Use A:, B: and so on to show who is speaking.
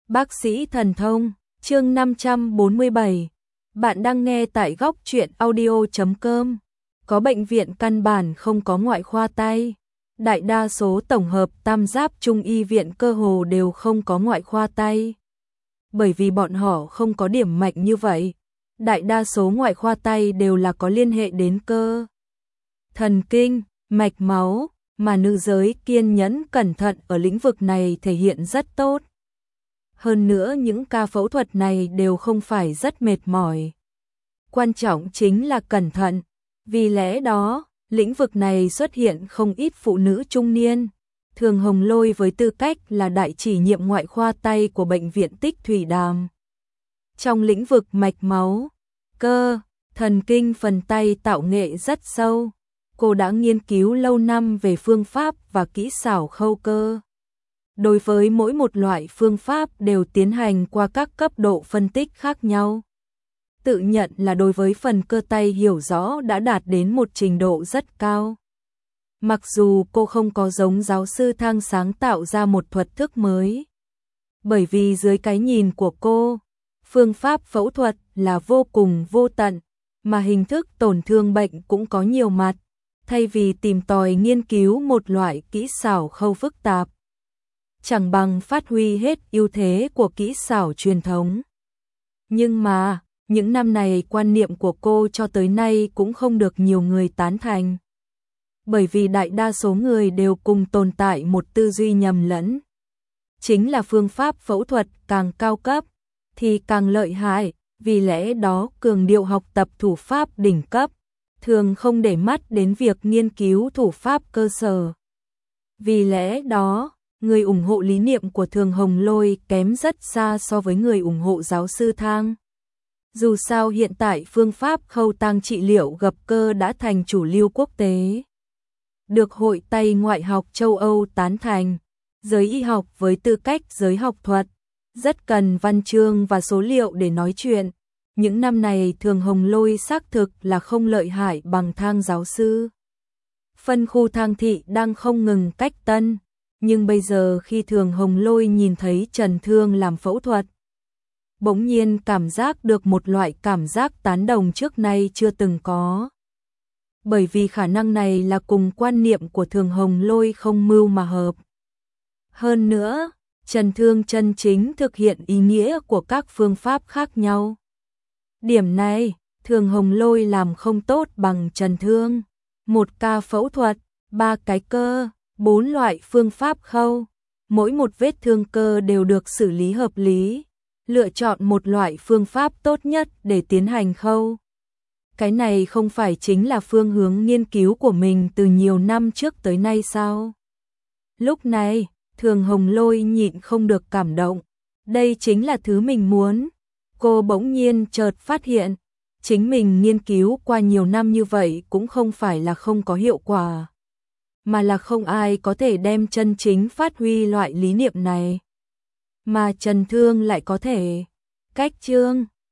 A: Bác sĩ thần thông, chương 547. Bạn đang nghe tại góc truyện audio.com. Có bệnh viện căn bản không có ngoại khoa tay. Đại đa số tổng hợp tam giáp trung y viện cơ hồ đều không có ngoại khoa tay. Bởi vì bọn họ không có điểm mạnh như vậy. Đại đa số ngoại khoa tay đều là có liên hệ đến cơ thần kinh, mạch máu, mà nữ giới kiên nhẫn cẩn thận ở lĩnh vực này thể hiện rất tốt. Hơn nữa những ca phẫu thuật này đều không phải rất mệt mỏi. Quan trọng chính là cẩn thận, vì lẽ đó, lĩnh vực này xuất hiện không ít phụ nữ trung niên. Thường Hồng Lôi với tư cách là đại chỉ nhiệm ngoại khoa tay của bệnh viện Tích Thủy Đàm. Trong lĩnh vực mạch máu, cơ, thần kinh phần tay tạo nghệ rất sâu. Cô đã nghiên cứu lâu năm về phương pháp và kỹ xảo khâu cơ. Đối với mỗi một loại phương pháp đều tiến hành qua các cấp độ phân tích khác nhau. Tự nhận là đối với phần cơ tay hiểu rõ đã đạt đến một trình độ rất cao. Mặc dù cô không có giống giáo sư Thang sáng tạo ra một thuật thức mới. Bởi vì dưới cái nhìn của cô, phương pháp phẫu thuật là vô cùng vô tận, mà hình thức tổn thương bệnh cũng có nhiều mặt. Thay vì tìm tòi nghiên cứu một loại kỹ xảo khâu phức tạp, chẳng bằng phát huy hết ưu thế của kỹ xảo truyền thống. Nhưng mà, những năm này quan niệm của cô cho tới nay cũng không được nhiều người tán thành. Bởi vì đại đa số người đều cùng tồn tại một tư duy nhầm lẫn. Chính là phương pháp phẫu thuật càng cao cấp, thì càng lợi hại, vì lẽ đó cường điệu học tập thủ pháp đỉnh cấp, thường không để mắt đến việc nghiên cứu thủ pháp cơ sở. Vì lẽ đó, người ủng hộ lý niệm của Thường Hồng Lôi kém rất xa so với người ủng hộ giáo sư Thang. Dù sao hiện tại phương pháp khâu tang trị liệu gập cơ đã thành chủ lưu quốc tế. Được Hội Tay Ngoại học châu Âu tán thành, giới y học với tư cách giới học thuật, rất cần văn chương và số liệu để nói chuyện. Những năm này Thường Hồng Lôi xác thực là không lợi hại bằng Thang giáo sư. Phân khu Thang thị đang không ngừng cách tân, nhưng bây giờ khi Thường Hồng Lôi nhìn thấy Trần Thương làm phẫu thuật, bỗng nhiên cảm giác được một loại cảm giác tán đồng trước nay chưa từng có. Bởi vì khả năng này là cùng quan niệm của Thường Hồng Lôi không mưu mà hợp. Hơn nữa, Trần Thương chân chính thực hiện ý nghĩa của các phương pháp khác nhau. Điểm này, Thường Hồng Lôi làm không tốt bằng Trần Thương. Một ca phẫu thuật, 3 cái cơ, 4 loại phương pháp khâu. Mỗi một vết thương cơ đều được xử lý hợp lý. Lựa chọn một loại phương pháp tốt nhất để tiến hành khâu. Cái này không phải chính là phương hướng nghiên cứu của mình từ nhiều năm trước tới nay sao? Lúc này, Thường Hồng Lôi nhịn không được cảm động. Đây chính là thứ mình muốn. Cô bỗng nhiên chợt phát hiện, chính mình nghiên cứu qua nhiều năm như vậy cũng không phải là không có hiệu quả, mà là không ai có thể đem chân chính phát huy loại lý niệm này. Mà Trần Thương lại có thể. Cách chương